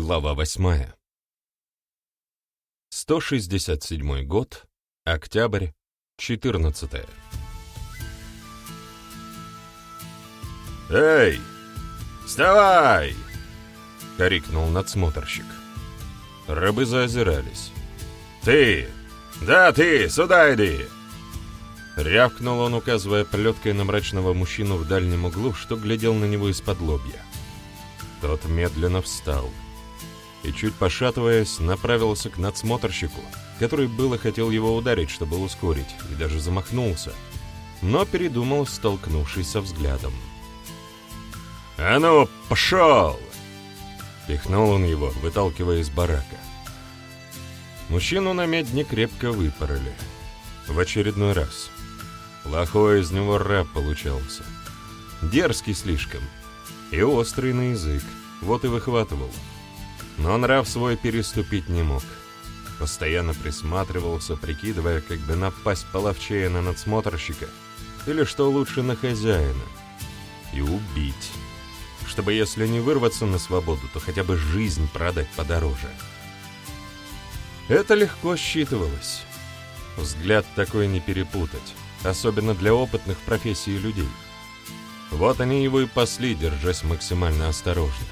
Глава 8. 167 год, октябрь, 14. «Эй, вставай!» — крикнул надсмотрщик. Рабы заозирались. «Ты! Да, ты! Сюда иди!» Рявкнул он, указывая плеткой на мрачного мужчину в дальнем углу, что глядел на него из-под лобья. Тот медленно встал и, чуть пошатываясь, направился к надсмотрщику, который было хотел его ударить, чтобы ускорить, и даже замахнулся, но передумал, столкнувшись со взглядом. «А ну, пошел!» Пихнул он его, выталкивая из барака. Мужчину на медне крепко выпороли. В очередной раз. Плохой из него раб получался. Дерзкий слишком. И острый на язык. Вот и выхватывал. Но нрав свой переступить не мог. Постоянно присматривался, прикидывая, как бы напасть половчее на надсмотрщика, или, что лучше, на хозяина. И убить. Чтобы, если не вырваться на свободу, то хотя бы жизнь продать подороже. Это легко считывалось. Взгляд такой не перепутать, особенно для опытных профессий людей. Вот они его и пасли, держась максимально осторожно.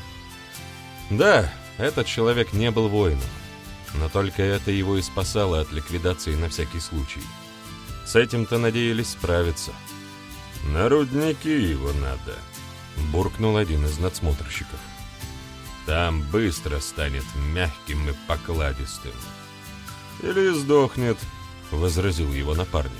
Да, этот человек не был воином, но только это его и спасало от ликвидации на всякий случай. С этим-то надеялись справиться. «На рудники его надо», — буркнул один из надсмотрщиков. «Там быстро станет мягким и покладистым». «Или сдохнет», — возразил его напарник.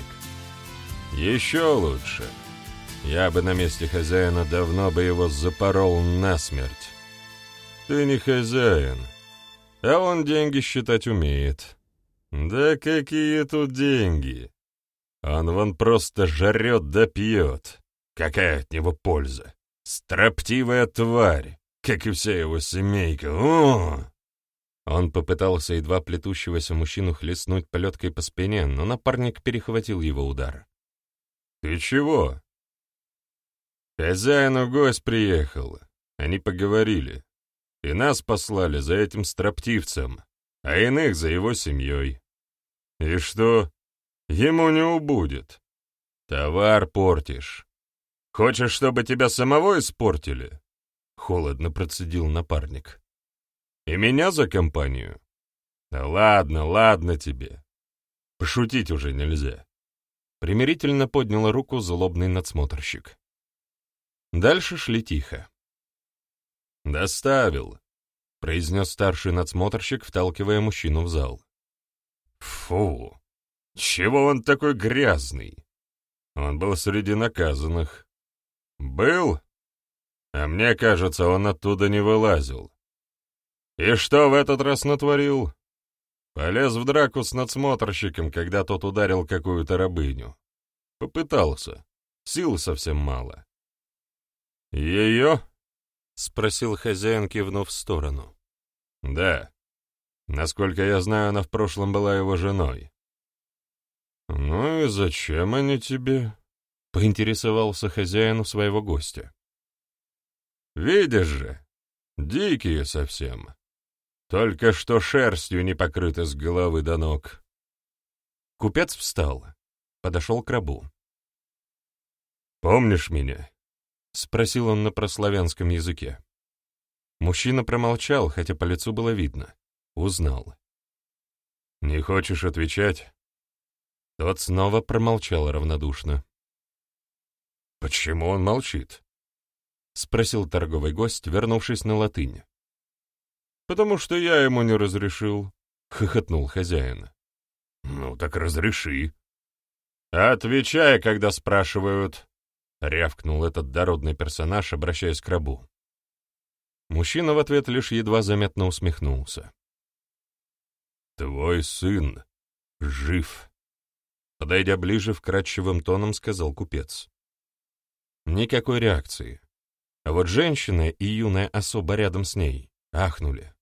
«Еще лучше. Я бы на месте хозяина давно бы его запорол насмерть». «Ты не хозяин, а он деньги считать умеет». «Да какие тут деньги? Он вон просто жрет да пьет. Какая от него польза? Строптивая тварь, как и вся его семейка. О!» Он попытался едва плетущегося мужчину хлестнуть плеткой по спине, но напарник перехватил его удар. «Ты чего?» «Хозяину гость приехал. Они поговорили. И нас послали за этим строптивцем, а иных за его семьей. И что? Ему не убудет. Товар портишь. Хочешь, чтобы тебя самого испортили?» Холодно процедил напарник. «И меня за компанию? Да ладно, ладно тебе. Пошутить уже нельзя». Примирительно поднял руку злобный надсмотрщик. Дальше шли тихо. «Доставил», — произнес старший надсмотрщик, вталкивая мужчину в зал. «Фу! Чего он такой грязный? Он был среди наказанных». «Был? А мне кажется, он оттуда не вылазил. И что в этот раз натворил? Полез в драку с надсмотрщиком, когда тот ударил какую-то рабыню. Попытался. Сил совсем мало». «Ее?» — спросил хозяин, кивнув в сторону. «Да. Насколько я знаю, она в прошлом была его женой». «Ну и зачем они тебе?» — поинтересовался хозяин у своего гостя. «Видишь же, дикие совсем. Только что шерстью не покрыты с головы до ног». Купец встал, подошел к рабу. «Помнишь меня?» — спросил он на прославянском языке. Мужчина промолчал, хотя по лицу было видно. Узнал. «Не хочешь отвечать?» Тот снова промолчал равнодушно. «Почему он молчит?» — спросил торговый гость, вернувшись на латынь. «Потому что я ему не разрешил», — хохотнул хозяин. «Ну так разреши». «Отвечай, когда спрашивают», — рявкнул этот дородный персонаж, обращаясь к рабу. Мужчина в ответ лишь едва заметно усмехнулся. «Твой сын жив», — подойдя ближе, вкрадчивым тоном сказал купец. Никакой реакции. А вот женщина и юная особа рядом с ней ахнули.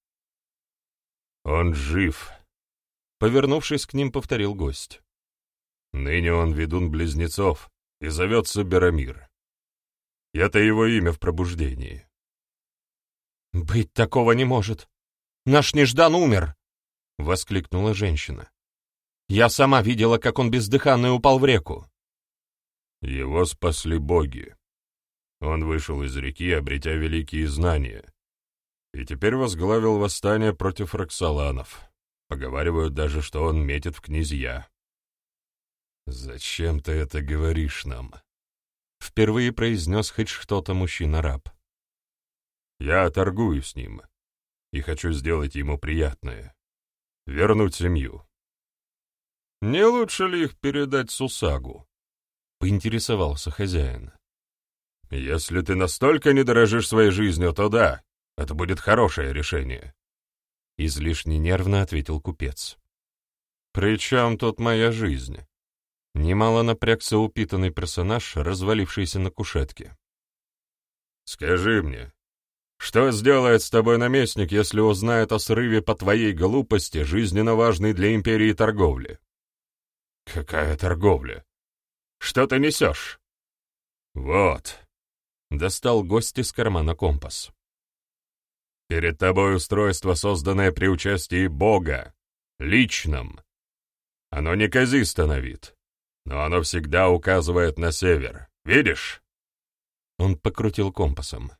«Он жив», — повернувшись к ним, повторил гость. «Ныне он ведун близнецов и зовется Берамир. Это его имя в пробуждении». «Быть такого не может», Наш Неждан умер!» — воскликнула женщина. «Я сама видела, как он бездыханный упал в реку». Его спасли боги. Он вышел из реки, обретя великие знания, и теперь возглавил восстание против Роксоланов. Поговаривают даже, что он метит в князья. «Зачем ты это говоришь нам?» — впервые произнес хоть что-то мужчина-раб. «Я торгую с ним и хочу сделать ему приятное — вернуть семью». «Не лучше ли их передать Сусагу?» — поинтересовался хозяин. «Если ты настолько не дорожишь своей жизнью, то да, это будет хорошее решение», — излишне нервно ответил купец. «При чем тут моя жизнь?» Немало напрягся упитанный персонаж, развалившийся на кушетке. «Скажи мне, что сделает с тобой наместник, если узнает о срыве по твоей глупости, жизненно важной для империи торговли?» «Какая торговля? Что ты несешь?» «Вот», — достал гость из кармана компас. «Перед тобой устройство, созданное при участии Бога, личном. Оно неказисто на вид, но оно всегда указывает на север. Видишь?» Он покрутил компасом.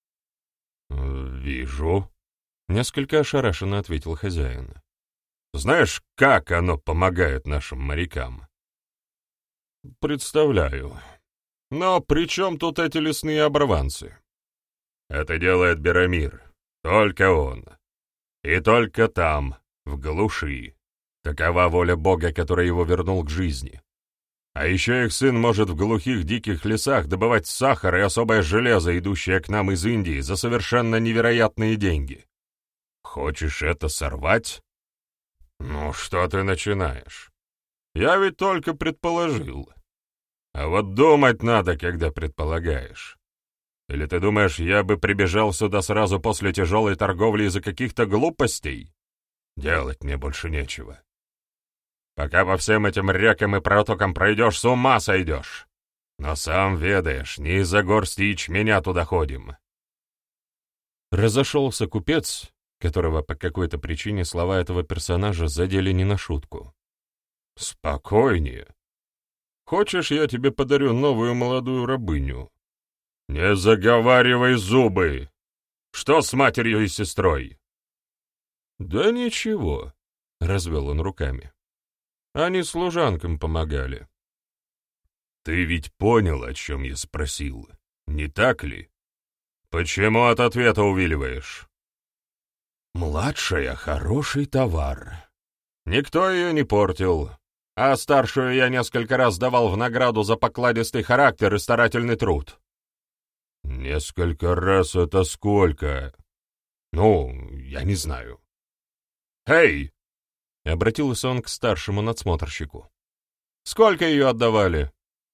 «Вижу», — несколько ошарашенно ответил хозяин. «Знаешь, как оно помогает нашим морякам?» «Представляю. Но при чем тут эти лесные оборванцы?» «Это делает Берамир. Только он. И только там, в глуши. Такова воля Бога, который его вернул к жизни. А еще их сын может в глухих диких лесах добывать сахар и особое железо, идущее к нам из Индии, за совершенно невероятные деньги. Хочешь это сорвать? Ну, что ты начинаешь? Я ведь только предположил. А вот думать надо, когда предполагаешь. Или ты думаешь, я бы прибежал сюда сразу после тяжелой торговли из-за каких-то глупостей? Делать мне больше нечего. Пока по всем этим рекам и протокам пройдешь, с ума сойдешь. Но сам ведаешь, не из-за горсти ячменя туда ходим». Разошелся купец, которого по какой-то причине слова этого персонажа задели не на шутку. «Спокойнее. Хочешь, я тебе подарю новую молодую рабыню?» «Не заговаривай зубы! Что с матерью и сестрой?» «Да ничего», — развел он руками. «Они служанкам помогали». «Ты ведь понял, о чем я спросил, не так ли? Почему от ответа увиливаешь?» «Младшая — хороший товар. Никто ее не портил, а старшую я несколько раз давал в награду за покладистый характер и старательный труд». «Несколько раз — это сколько?» «Ну, я не знаю». «Эй!» — обратился он к старшему надсмотрщику. «Сколько ее отдавали?»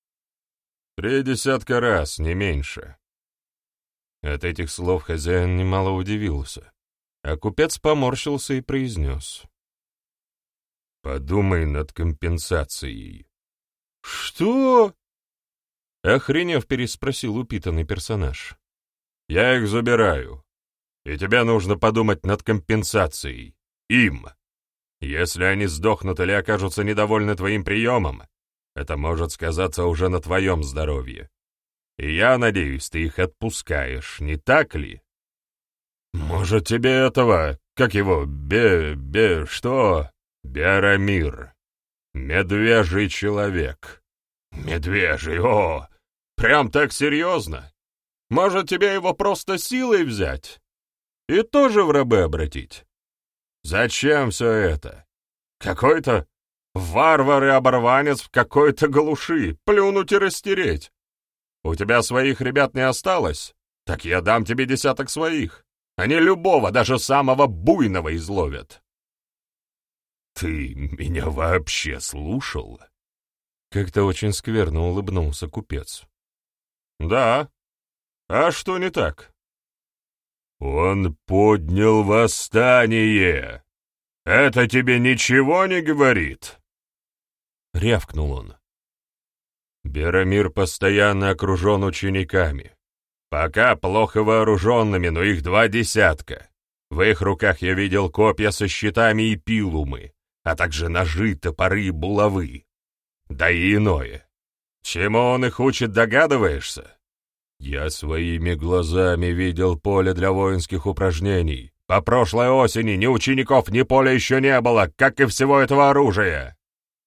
30 раз, не меньше». От этих слов хозяин немало удивился, а купец поморщился и произнес. «Подумай над компенсацией». «Что?» — охренев переспросил упитанный персонаж. «Я их забираю, и тебе нужно подумать над компенсацией. Им. Если они сдохнут или окажутся недовольны твоим приемом, это может сказаться уже на твоем здоровье. И я надеюсь, ты их отпускаешь, не так ли? Может, тебе этого, как его, что? Берамир. Медвежий человек. Медвежий, о! Прям так серьезно? Может, тебе его просто силой взять? И тоже в рабы обратить? Зачем все это? Какой-то варвар и оборванец в какой-то глуши, плюнуть и растереть. У тебя своих ребят не осталось? Так я дам тебе 10 своих. Они любого, даже самого буйного изловят». «Ты меня вообще слушал?» Как-то очень скверно улыбнулся купец. «Да. А что не так?» «Он поднял восстание. Это тебе ничего не говорит?» Рявкнул он. «Берамир постоянно окружен учениками. Пока плохо вооруженными, но их 2 десятка. В их руках я видел копья со щитами и пилумы, а также ножи, топоры и булавы. Да и иное. Чему он их учит, догадываешься? Я своими глазами видел поле для воинских упражнений. По прошлой осени ни учеников, ни поля еще не было, как и всего этого оружия.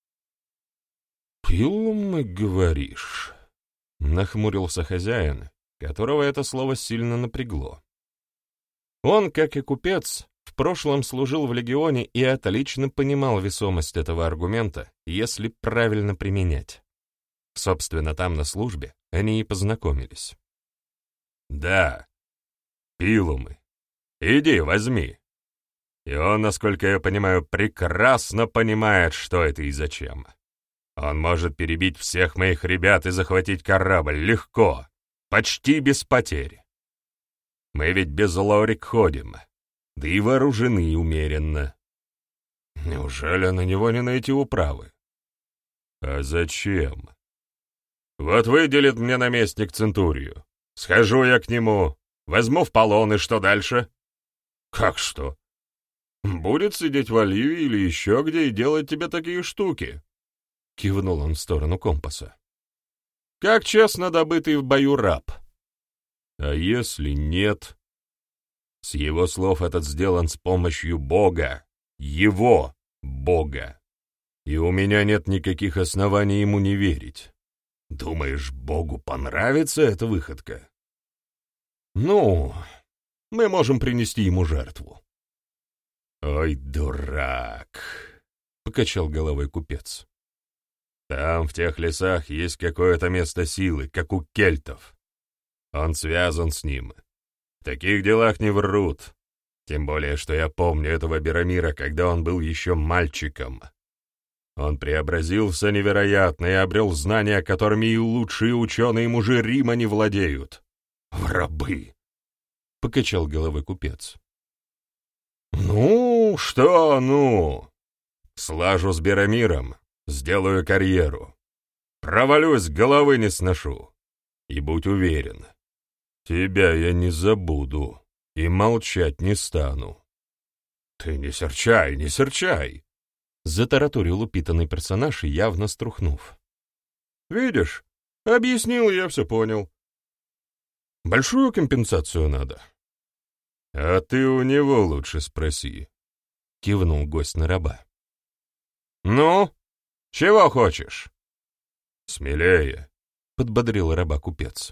«Пилумы, говоришь?» — нахмурился хозяин, которого это слово сильно напрягло. Он, как и купец, в прошлом служил в легионе и отлично понимал весомость этого аргумента, если правильно применять. Собственно, там на службе они и познакомились. Да, пилумы. Иди, возьми. И он, насколько я понимаю, прекрасно понимает, что это и зачем. Он может перебить всех моих ребят и захватить корабль легко, почти без потерь. Мы ведь без лорик ходим, да и вооружены умеренно. Неужели на него не найти управы? А зачем? Вот выделит мне наместник Центурию. Схожу я к нему, возьму в полон, и что дальше? Как что? Будет сидеть в Оливии или еще где и делать тебе такие штуки? Кивнул он в сторону компаса. Как честно добытый в бою раб. А если нет? С его слов этот сделан с помощью Бога, его Бога. И у меня нет никаких оснований ему не верить. Думаешь, Богу понравится эта выходка? Ну, мы можем принести ему жертву. Ой, дурак, покачал головой купец. Там, в тех лесах, есть какое-то место силы, как у кельтов. Он связан с ним. В таких делах не врут. Тем более, что я помню этого Берамира, когда он был еще мальчиком. Он преобразился невероятно и обрел знания, которыми и лучшие ученые-мужи Рима не владеют. В рабы! — покачал головой купец. Ну, что ну? Слажу с Берамиром, сделаю карьеру. Провалюсь, головы не сношу. И будь уверен, тебя я не забуду и молчать не стану. Ты не серчай, не серчай! Затараторил упитанный персонаж, явно струхнув. «Видишь, объяснил, я все понял. Большую компенсацию надо». «А ты у него лучше спроси», — кивнул гость на раба. «Ну, чего хочешь?» «Смелее», — подбодрил раба купец.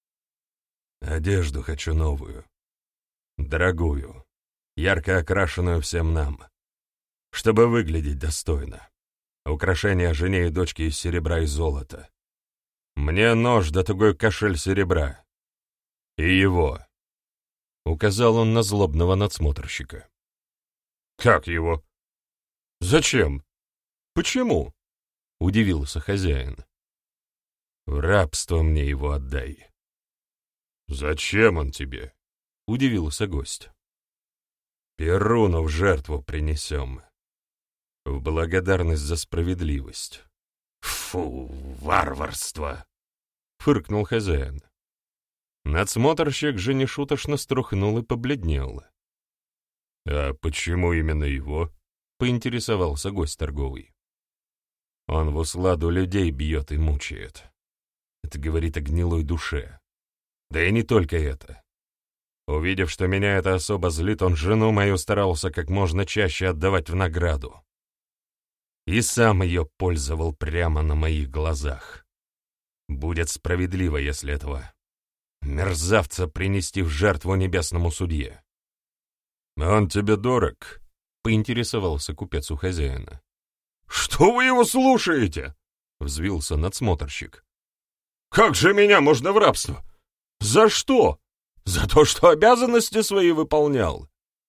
«Одежду хочу новую, дорогую, ярко окрашенную всем нам, чтобы выглядеть достойно. Украшения жене и дочке из серебра и золота. Мне нож да тугой кошель серебра. И его. Указал он на злобного надсмотрщика. Как его? Зачем? Почему? Удивился хозяин. В рабство мне его отдай. Зачем он тебе? Удивился гость. Перуну в жертву принесем. В благодарность за справедливость. Фу, варварство! Фыркнул хозяин. Надсмотрщик же нешуточно струхнул и побледнел. А почему именно его? Поинтересовался гость торговый. Он в усладу людей бьет и мучает. Это говорит о гнилой душе. Да и не только это. Увидев, что меня это особо злит, он жену мою старался как можно чаще отдавать в награду. И сам ее пользовал прямо на моих глазах. Будет справедливо, если этого мерзавца принести в жертву небесному судье. «Он тебе дорог?» — поинтересовался купец у хозяина. «Что вы его слушаете?» — взвился надсмотрщик. «Как же меня можно в рабство? За что? За то, что обязанности свои выполнял?»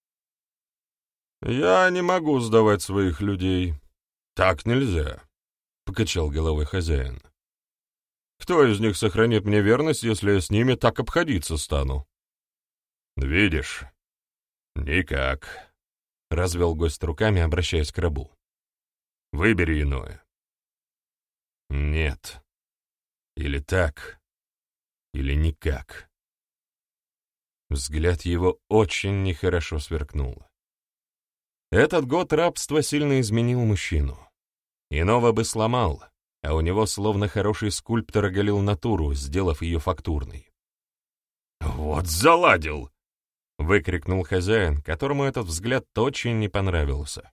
«Я не могу сдавать своих людей. Так нельзя», — покачал головой хозяин. «Кто из них сохранит мне верность, если я с ними так обходиться стану?» «Видишь, никак», — развел гость руками, обращаясь к рабу. «Выбери иное». «Нет. Или так, или никак». Взгляд его очень нехорошо сверкнул. Этот год рабства сильно изменил мужчину. Иного бы сломал, а у него словно хороший скульптор оголил натуру, сделав ее фактурной. «Вот заладил!» — выкрикнул хозяин, которому этот взгляд очень не понравился.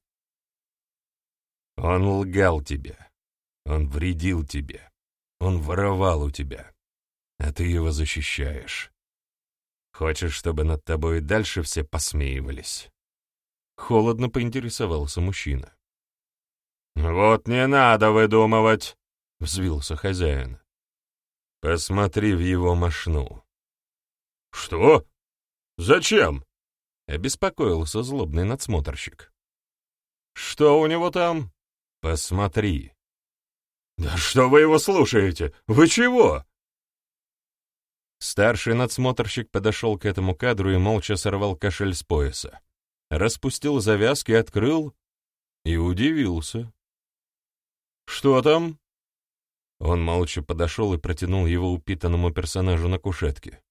«Он лгал тебе, он вредил тебе, он воровал у тебя, а ты его защищаешь. Хочешь, чтобы над тобой и дальше все посмеивались?» Холодно поинтересовался мужчина. «Вот не надо выдумывать!» — взвился хозяин. «Посмотри в его мошну». «Что? Зачем?» — обеспокоился злобный надсмотрщик. «Что у него там? Посмотри». «Да что вы его слушаете? Вы чего?» Старший надсмотрщик подошел к этому кадру и молча сорвал кошель с пояса, распустил завязки, открыл и удивился. «Что там?» Он молча подошел и протянул его упитанному персонажу на кушетке.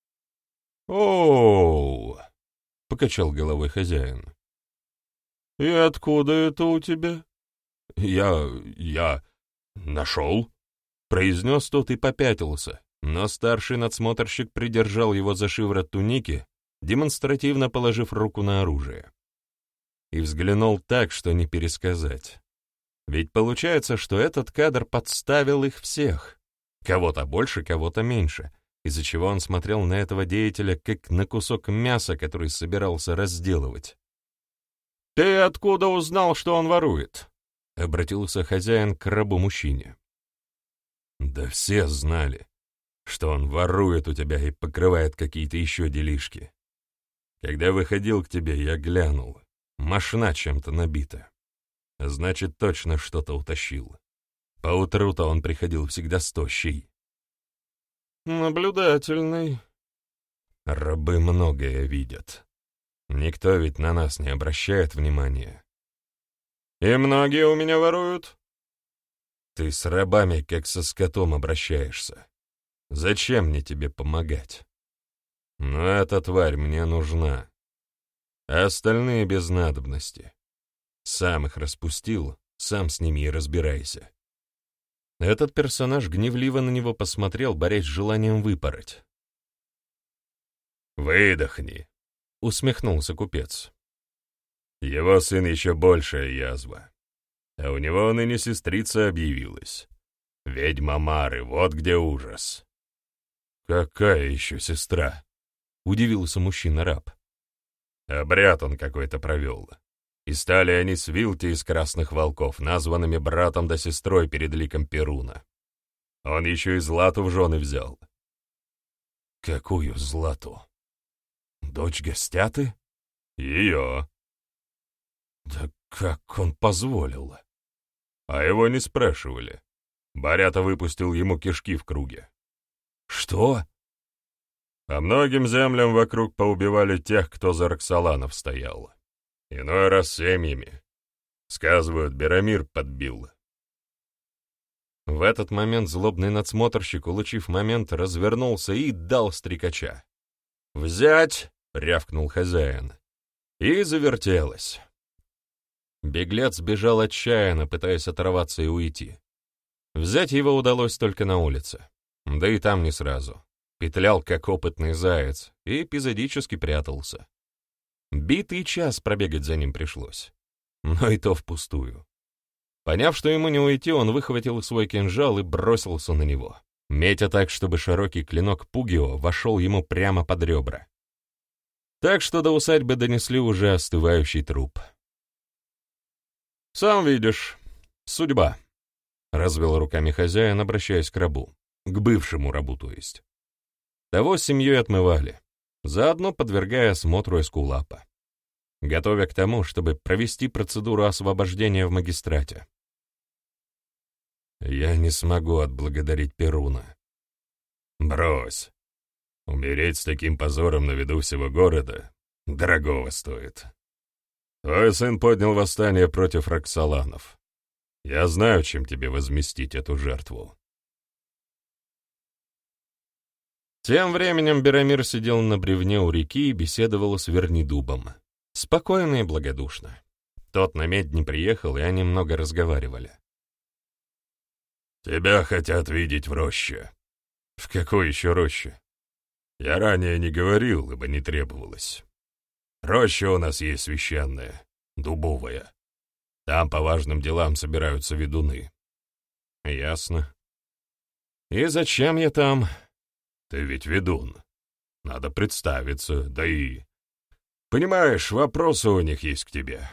«Оу!» — покачал головой хозяин. «И откуда это у тебя?» «Я нашел», — произнес тот и попятился, но старший надсмотрщик придержал его за шиворот туники, демонстративно положив руку на оружие. И взглянул так, что не пересказать. Ведь получается, что этот кадр подставил их всех. Кого-то больше, кого-то меньше, из-за чего он смотрел на этого деятеля как на кусок мяса, который собирался разделывать. «Ты откуда узнал, что он ворует?» — обратился хозяин к рабу-мужчине. «Да все знали, что он ворует у тебя и покрывает какие-то еще делишки. Когда выходил к тебе, я глянул. Мошна чем-то набита. Значит, точно что-то утащил. Поутру-то он приходил всегда с тощей». «Наблюдательный». «Рабы многое видят. Никто ведь на нас не обращает внимания». «И многие у меня воруют?» «Ты с рабами как со скотом обращаешься. Зачем мне тебе помогать? Но эта тварь мне нужна, а остальные без надобности. Сам их распустил, сам с ними и разбирайся». Этот персонаж гневливо на него посмотрел, борясь с желанием выпороть. «Выдохни», — усмехнулся купец. «Его сын еще большая язва, а у него ныне сестрица объявилась. Ведьма Мары, вот где ужас». «Какая еще сестра?» — удивился мужчина-раб. «Обряд он какой-то провел. И стали они с Вилти из Красных Волков, названными братом да сестрой перед ликом Перуна. Он еще и Злату в жены взял». «Какую Злату? Дочь Гостяты?» «Ее». «Да как он позволил?» «А его не спрашивали. Барята выпустил ему кишки в круге». «Что?» «По многим землям вокруг поубивали тех, кто за Роксоланов стоял. Иной раз семьями. Сказывают, Берамир подбил». В этот момент злобный надсмотрщик, улучив момент, развернулся и дал стрекача. «Взять!» — рявкнул хозяин. И завертелось. Беглец бежал отчаянно, пытаясь оторваться и уйти. Взять его удалось только на улице. Да и там не сразу. Петлял, как опытный заяц, и эпизодически прятался. Битый час пробегать за ним пришлось. Но и то впустую. Поняв, что ему не уйти, он выхватил свой кинжал и бросился на него, метя так, чтобы широкий клинок Пугио вошел ему прямо под ребра. Так что до усадьбы донесли уже остывающий труп. «Сам видишь, судьба», — развел руками хозяин, обращаясь к рабу, к бывшему рабу, то есть. Того с семьей отмывали, заодно подвергая осмотру эскулапа, готовя к тому, чтобы провести процедуру освобождения в магистрате. «Я не смогу отблагодарить Перуна». «Брось. Умереть с таким позором на виду всего города дорогого стоит. Твой сын поднял восстание против Роксоланов. Я знаю, чем тебе возместить эту жертву». Тем временем Беромир сидел на бревне у реки и беседовал с Вернидубом. Спокойно и благодушно. Тот на медь не приехал, и они много разговаривали. «Тебя хотят видеть в роще». «В какой еще роще?» «Я ранее не говорил, ибо не требовалось. Роща у нас есть священная, дубовая. Там по важным делам собираются ведуны». «Ясно. И зачем я там?» «Ты ведь ведун. Надо представиться, да и... Понимаешь, вопросы у них есть к тебе.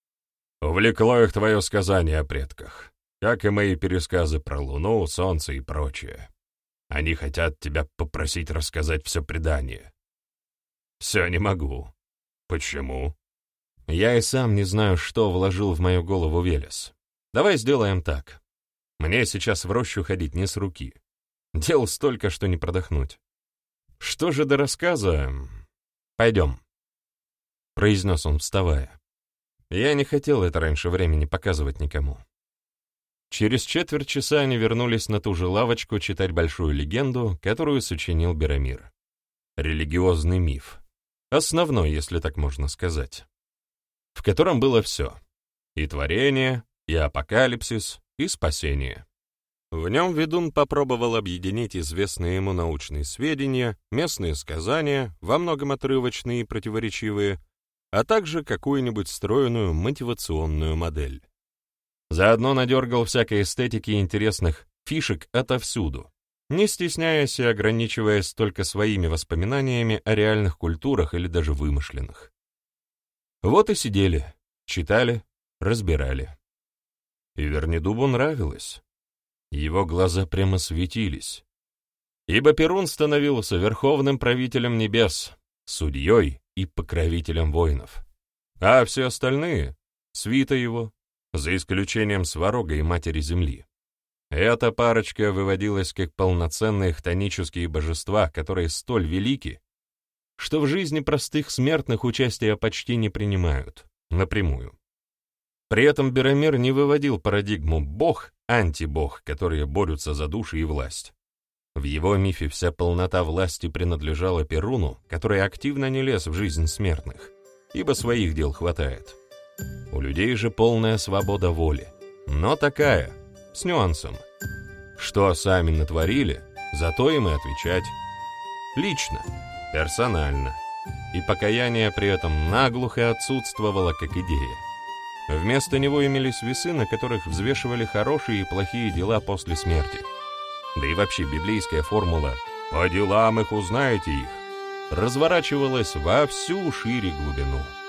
Увлекло их твое сказание о предках, как и мои пересказы про Луну, Солнце и прочее. Они хотят тебя попросить рассказать все предание». «Все не могу». «Почему?» «Я и сам не знаю, что вложил в мою голову Велес. Давай сделаем так. Мне сейчас в рощу ходить не с руки. Дел столько, что не продохнуть. Что же до рассказа? Пойдем», — произнес он, вставая. Я не хотел это раньше времени показывать никому. Через четверть часа они вернулись на ту же лавочку читать большую легенду, которую сочинил Беромир. Религиозный миф. Основной, если так можно сказать. В котором было все. И творение, и апокалипсис, и спасение. В нем ведун попробовал объединить известные ему научные сведения, местные сказания, во многом отрывочные и противоречивые, а также какую-нибудь стройную мотивационную модель. Заодно надергал всякой эстетики и интересных фишек отовсюду, не стесняясь и ограничиваясь только своими воспоминаниями о реальных культурах или даже вымышленных. Вот и сидели, читали, разбирали. И Вернидубу нравилось. Его глаза прямо светились. Ибо Перун становился верховным правителем небес, судьей и покровителем воинов. А все остальные — свита его, за исключением Сварога и Матери Земли. Эта парочка выводилась как полноценные хтонические божества, которые столь велики, что в жизни простых смертных участия почти не принимают, напрямую. При этом Беромир не выводил парадигму «бог», «антибог», которые борются за души и власть. В его мифе вся полнота власти принадлежала Перуну, который активно не лез в жизнь смертных, ибо своих дел хватает. У людей же полная свобода воли, но такая, с нюансом. Что сами натворили, зато им и отвечать. Лично, персонально. И покаяние при этом наглухо отсутствовало как идея. Вместо него имелись весы, на которых взвешивали хорошие и плохие дела после смерти. Да и вообще библейская формула «по делам их узнаете их» разворачивалась во всю шире глубину.